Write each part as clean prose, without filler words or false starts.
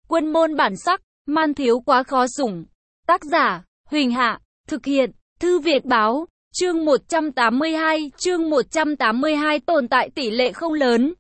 Quân môn bản sắc, man thiếu quá khó sủng. Tác giả, Huỳnh Hạ, thực hiện, Thư Việt Báo, chương 182, tồn tại tỷ lệ không lớn.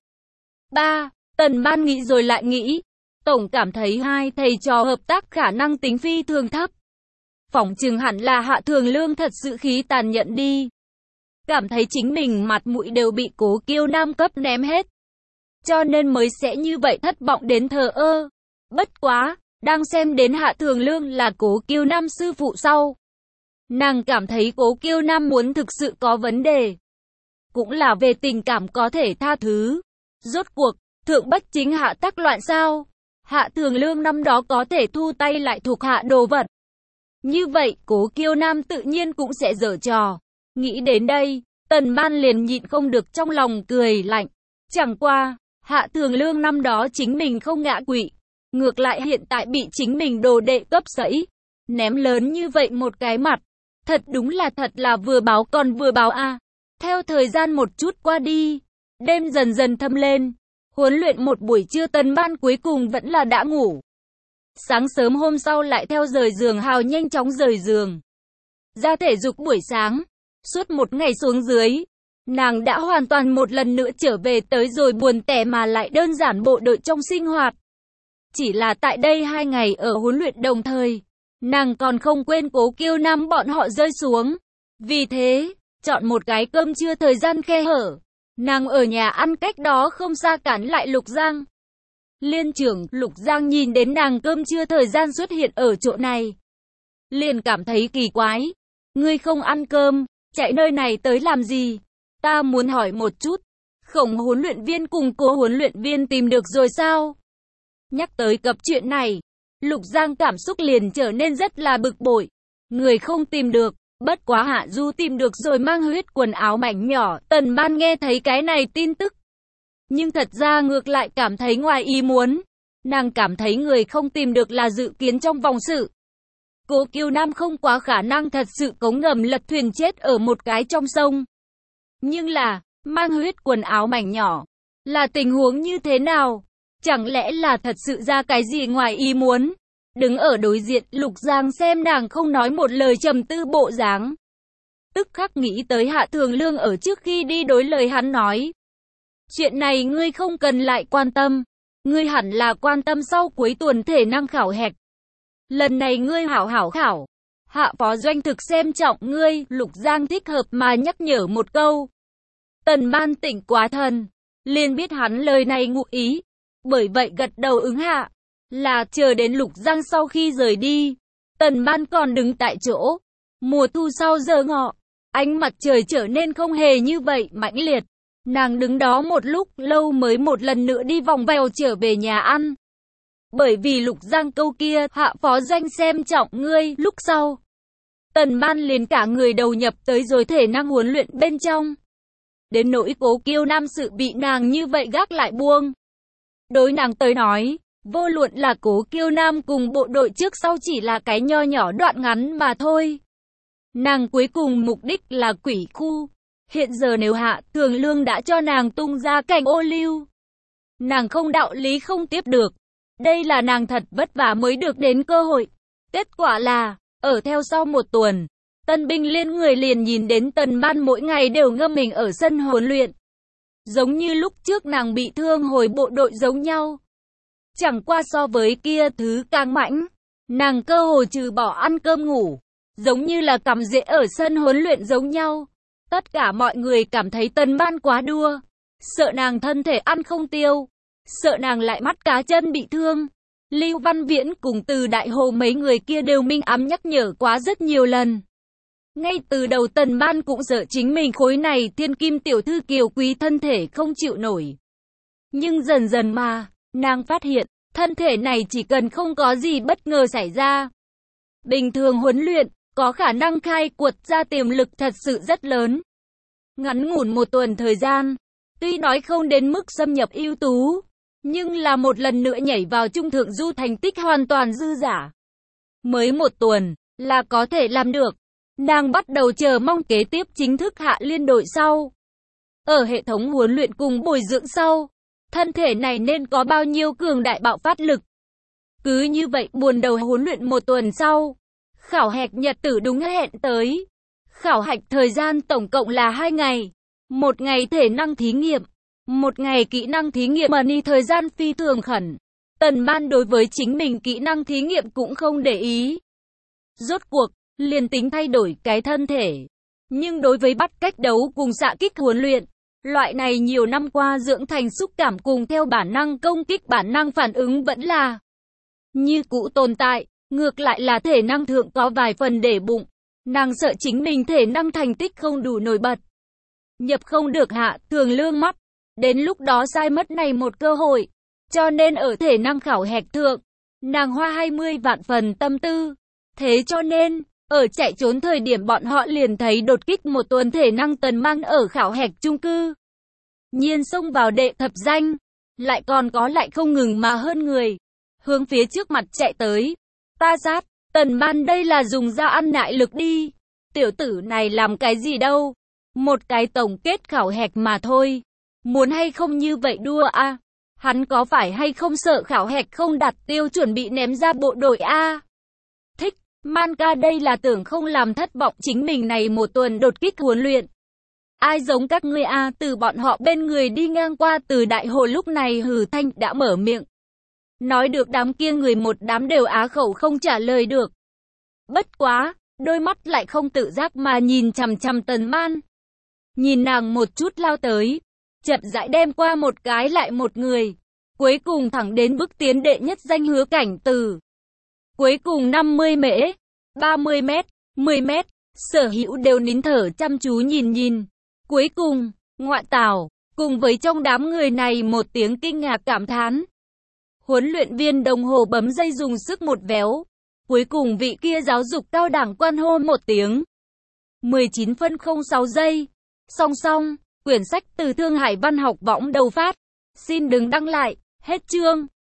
3. Tần Ban nghĩ rồi lại nghĩ. Tổng cảm thấy hai thầy trò hợp tác khả năng tính phi thường thấp. Phỏng chừng hẳn là Hạ Thường Lương thật sự khí tàn nhẫn đi. Cảm thấy chính mình mặt mũi đều bị Cố Kiêu Nam cấp ném hết. Cho nên mới sẽ như vậy thất vọng đến thờ ơ. Bất quá, đang xem đến Hạ Thường Lương là Cố Kiêu Nam sư phụ sau. Nàng cảm thấy Cố Kiêu Nam muốn thực sự có vấn đề. Cũng là về tình cảm có thể tha thứ. Rốt cuộc, Thượng Bách chính hạ tác loạn sao? Hạ Thường Lương năm đó có thể thu tay lại thuộc hạ đồ vật. Như vậy, Cố Kiêu Nam tự nhiên cũng sẽ giở trò. Nghĩ đến đây, Tần Ban liền nhịn không được trong lòng cười lạnh. Chẳng qua, Hạ Thường Lương năm đó chính mình không ngã quỵ. Ngược lại hiện tại bị chính mình đồ đệ cấp sẫy. Ném lớn như vậy một cái mặt. Thật là vừa báo còn vừa báo a. Theo thời gian một chút qua đi, đêm dần dần thâm lên. Huấn luyện một buổi trưa Tần Ban cuối cùng vẫn là đã ngủ. Sáng sớm hôm sau lại theo rời giường hào nhanh chóng rời giường. Ra thể dục buổi sáng. Suốt một ngày xuống dưới, nàng đã hoàn toàn một lần nữa trở về tới rồi buồn tẻ mà lại đơn giản bộ đội trong sinh hoạt. Chỉ là tại đây 2 ngày ở huấn luyện đồng thời, nàng còn không quên Cố Kiêu Nam bọn họ rơi xuống. Vì thế, chọn một cái cơm trưa thời gian khe hở, nàng ở nhà ăn cách đó không xa cản lại Lục Giang. Liên trưởng Lục Giang nhìn đến nàng cơm trưa thời gian xuất hiện ở chỗ này, liền cảm thấy kỳ quái. Ngươi không ăn cơm, chạy nơi này tới làm gì? Ta muốn hỏi một chút, Khổng huấn luyện viên cùng Cố huấn luyện viên tìm được rồi sao? Nhắc tới cập chuyện này, Lục Giang cảm xúc liền trở nên rất là bực bội. Người không tìm được, bất quá Hạ Du tìm được rồi mang huyết quần áo mảnh nhỏ. Tần Ban nghe thấy cái này tin tức, nhưng thật ra ngược lại cảm thấy ngoài ý muốn. Nàng cảm thấy người không tìm được là dự kiến trong vòng sự. Cố Kiêu Nam không quá khả năng thật sự cống ngầm lật thuyền chết ở một cái trong sông. Nhưng là, mang huyết quần áo mảnh nhỏ, là tình huống như thế nào? Chẳng lẽ là thật sự ra cái gì ngoài ý muốn? Đứng ở đối diện, Lục Giang xem nàng không nói một lời trầm tư bộ dáng. Tức khắc nghĩ tới Hạ Thường Lương ở trước khi đi đối lời hắn nói. Chuyện này ngươi không cần lại quan tâm. Ngươi hẳn là quan tâm sau cuối tuần thể năng khảo hạch. Lần này ngươi hảo hảo khảo. Hạ phó doanh thực xem trọng ngươi, Lục Giang thích hợp mà nhắc nhở một câu. Tần Ban tỉnh quá thần, liền biết hắn lời này ngụ ý. Bởi vậy gật đầu ứng hạ. Là chờ đến Lục Giang sau khi rời đi, Tần Ban còn đứng tại chỗ. Mùa thu sau giờ ngọ, ánh mặt trời trở nên không hề như vậy mãnh liệt. Nàng đứng đó một lúc lâu mới một lần nữa đi vòng vèo trở về nhà ăn. Bởi vì Lục Giang câu kia, Hạ phó doanh xem trọng ngươi, lúc sau, Tần Ban liền cả người đầu nhập tới rồi thể năng huấn luyện bên trong. Đến nỗi Cố Kiêu Nam sự bị nàng như vậy gác lại buông. Đối nàng tới nói, vô luận là Cố Kiêu Nam cùng bộ đội trước sau chỉ là cái nho nhỏ đoạn ngắn mà thôi. Nàng cuối cùng mục đích là quỷ khu. Hiện giờ nếu Hạ Thường Lương đã cho nàng tung ra cảnh ô liu, nàng không đạo lý không tiếp được. Đây là nàng thật vất vả mới được đến cơ hội. Kết quả là, ở theo sau một tuần, tân binh liên người liền nhìn đến Tần Ban mỗi ngày đều ngâm mình ở sân huấn luyện. Giống như lúc trước nàng bị thương hồi bộ đội giống nhau. Chẳng qua so với kia thứ càng mãnh, nàng cơ hồ trừ bỏ ăn cơm ngủ, giống như là cắm rễ ở sân huấn luyện giống nhau. Tất cả mọi người cảm thấy Tần Ban quá đua, sợ nàng thân thể ăn không tiêu, sợ nàng lại mắt cá chân bị thương. Lưu Văn Viễn cùng Từ Đại Hồ mấy người kia đều minh ám nhắc nhở quá rất nhiều lần. Ngay từ đầu Tần Ban cũng sợ chính mình khối này thiên kim tiểu thư kiều quý thân thể không chịu nổi. Nhưng dần dần mà, nàng phát hiện, thân thể này chỉ cần không có gì bất ngờ xảy ra, bình thường huấn luyện, có khả năng khai quật ra tiềm lực thật sự rất lớn. Ngắn ngủn một tuần thời gian, tuy nói không đến mức xâm nhập ưu tú, nhưng là một lần nữa nhảy vào trung thượng du thành tích hoàn toàn dư giả. Mới một tuần, là có thể làm được. Nàng bắt đầu chờ mong kế tiếp chính thức hạ liên đội sau. Ở hệ thống huấn luyện cùng bồi dưỡng sau, thân thể này nên có bao nhiêu cường đại bạo phát lực. Cứ như vậy buồn đầu huấn luyện một tuần sau, khảo hạch nhật tử đúng hẹn tới. Khảo hạch thời gian tổng cộng là 2 ngày. Một ngày thể năng thí nghiệm, một ngày kỹ năng thí nghiệm. Money thời gian phi thường khẩn. Tần Ban đối với chính mình kỹ năng thí nghiệm cũng không để ý. Rốt cuộc, liền tính thay đổi cái thân thể. Nhưng đối với bắt cách đấu cùng xạ kích huấn luyện, loại này nhiều năm qua dưỡng thành xúc cảm cùng theo bản năng công kích bản năng phản ứng vẫn là như cũ tồn tại, ngược lại là thể năng thượng có vài phần để bụng. Nàng sợ chính mình thể năng thành tích không đủ nổi bật. Nhập không được hạ thường lương mắt. Đến lúc đó sai mất này một cơ hội. Cho nên ở thể năng khảo hạch thượng, nàng hoa 20 vạn phần tâm tư. Thế cho nên, ở chạy trốn thời điểm bọn họ liền thấy đột kích một tuần thể năng Tần Mang ở khảo hạch chung cư. Nhiên xông vào đệ thập danh. Lại còn có lại không ngừng mà hơn người. Hướng phía trước mặt chạy tới. Ta sát, Tần Ban đây là dùng ra ăn nại lực đi. Tiểu tử này làm cái gì đâu. Một cái tổng kết khảo hạch mà thôi. Muốn hay không như vậy đua a? Hắn có phải hay không sợ khảo hạch không đạt tiêu chuẩn bị ném ra bộ đội a? Thích, Man ca đây là tưởng không làm thất vọng chính mình này một tuần đột kích huấn luyện. Ai giống các ngươi a? Từ bọn họ bên người đi ngang qua từ đại hồ lúc này Hử Thanh đã mở miệng. Nói được đám kia người một đám đều á khẩu không trả lời được. Bất quá, đôi mắt lại không tự giác mà nhìn chằm chằm Tần Man. Nhìn nàng một chút lao tới, chậm rãi đem qua một cái lại một người. Cuối cùng thẳng đến bước tiến đệ nhất danh Hứa Cảnh Từ. Cuối cùng 50 mễ, 30 mét, 10 mét, sở hữu đều nín thở chăm chú nhìn. Cuối cùng, ngoại tảo, cùng với trong đám người này một tiếng kinh ngạc cảm thán. Huấn luyện viên đồng hồ bấm dây dùng sức một véo. Cuối cùng vị kia giáo dục cao đẳng quan hô một tiếng. 19 phân 06 giây. Song song, quyển sách từ Thương Hải Văn học võng đầu phát. Xin đừng đăng lại, hết chương.